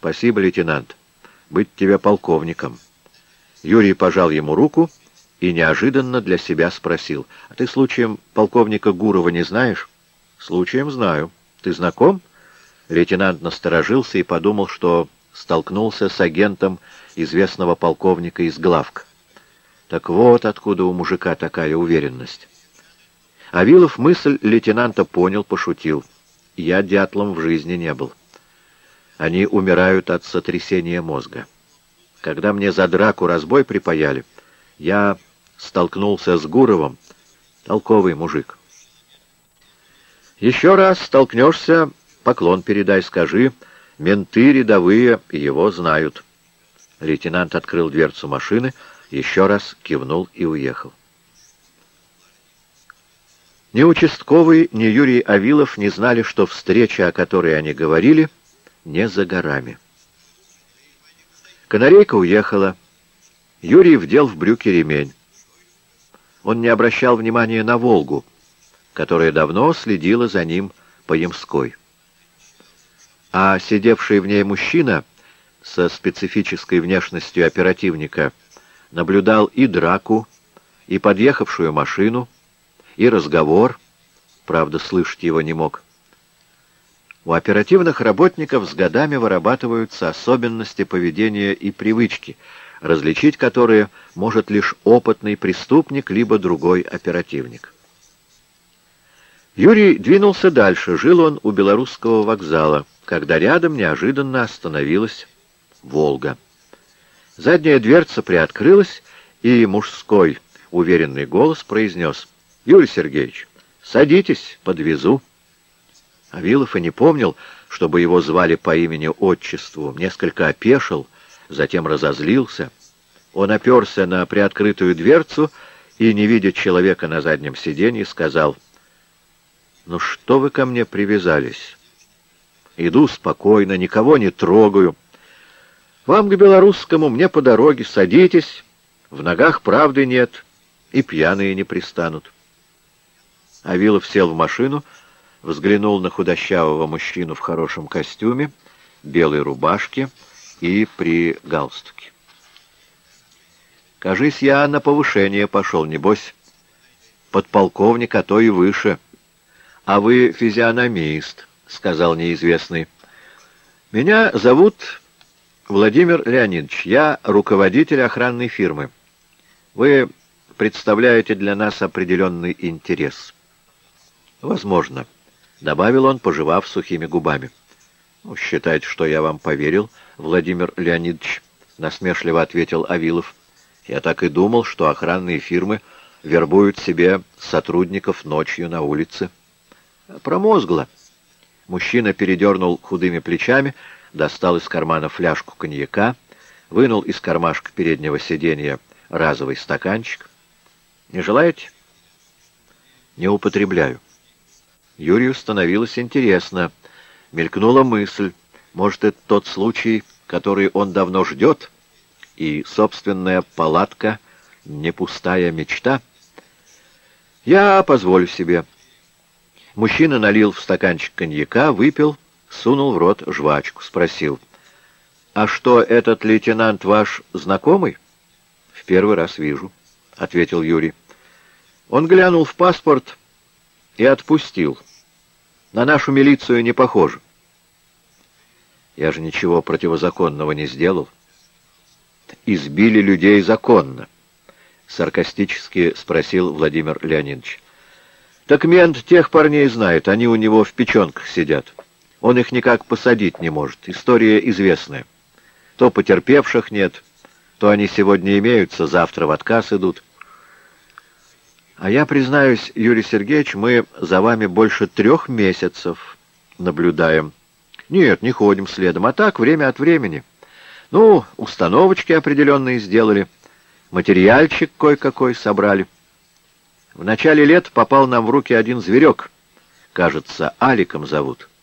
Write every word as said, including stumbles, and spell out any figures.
Спасибо, лейтенант. Быть тебе полковником. Юрий пожал ему руку и неожиданно для себя спросил: «А ты случаем полковника Гурова не знаешь?» «Случаем знаю. Ты знаком?» Лейтенант насторожился и подумал, что столкнулся с агентом известного полковника из главка. Так вот откуда у мужика такая уверенность. Авилов мысль лейтенанта понял, пошутил: «Я дятлом в жизни не был. Они умирают от сотрясения мозга. Когда мне за драку разбой припаяли, я столкнулся с Гуровым, толковый мужик». «Еще раз столкнешься, поклон передай, скажи, менты рядовые его знают». Лейтенант открыл дверцу машины, еще раз кивнул и уехал. Ни участковый, ни Юрий Авилов не знали, что встреча, о которой они говорили, не за горами. Канарейка уехала. Юрий вдел в брюки ремень. Он не обращал внимания на «Волгу», которая давно следила за ним по Ямской. А сидевший в ней мужчина со специфической внешностью оперативника наблюдал и драку, и подъехавшую машину, и разговор, правда, слышать его не мог. У оперативных работников с годами вырабатываются особенности поведения и привычки, различить которые может лишь опытный преступник либо другой оперативник. Юрий двинулся дальше. Жил он у Белорусского вокзала, когда рядом неожиданно остановилась «Волга». Задняя дверца приоткрылась, и мужской уверенный голос произнес: «Юрий Сергеевич, садитесь, подвезу». Авилов и не помнил, чтобы его звали по имени-отчеству, несколько опешил, затем разозлился. Он оперся на приоткрытую дверцу и, не видя человека на заднем сиденье, сказал: «Ну что вы ко мне привязались? Иду спокойно, никого не трогаю. Вам к Белорусскому, мне по дороге, садитесь, в ногах правды нет, и пьяные не пристанут». Авилов сел в машину, взглянул на худощавого мужчину в хорошем костюме, белой рубашке и при галстуке. «Кажись, я на повышение пошел, небось, подполковник, а то и выше. А вы физиономист», — сказал неизвестный. «Меня зовут Владимир Леонидович, я руководитель охранной фирмы. Вы представляете для нас определенный интерес». «Возможно», — добавил он, пожевав сухими губами. «Ну, считайте, что я вам поверил, Владимир Леонидович», — насмешливо ответил Авилов. «Я так и думал, что охранные фирмы вербуют себе сотрудников ночью на улице». «Промозгло». Мужчина передернул худыми плечами, достал из кармана фляжку коньяка, вынул из кармашка переднего сиденья разовый стаканчик. «Не желаете?» «Не употребляю». Юрию становилось интересно. Мелькнула мысль: может, это тот случай, который он давно ждет, и собственная палатка — не пустая мечта? «Я позволю себе». Мужчина налил в стаканчик коньяка, выпил, сунул в рот жвачку, спросил: «А что, этот лейтенант ваш знакомый?» «В первый раз вижу», — ответил Юрий. Он глянул в паспорт и отпустил. «На нашу милицию не похоже». «Я же ничего противозаконного не сделал». «Избили людей законно», — саркастически спросил Владимир Леонидович. «Так мент тех парней знает, они у него в печенках сидят. Он их никак посадить не может, история известная. То потерпевших нет, то они сегодня имеются, завтра в отказ идут». «А я признаюсь, Юрий Сергеевич, мы за вами больше трех месяцев наблюдаем. Нет, не ходим следом, а так, время от времени. Ну, установочки определенные сделали, материальчик кое-какой собрали. В начале лет попал нам в руки один зверек, кажется, Аликом зовут.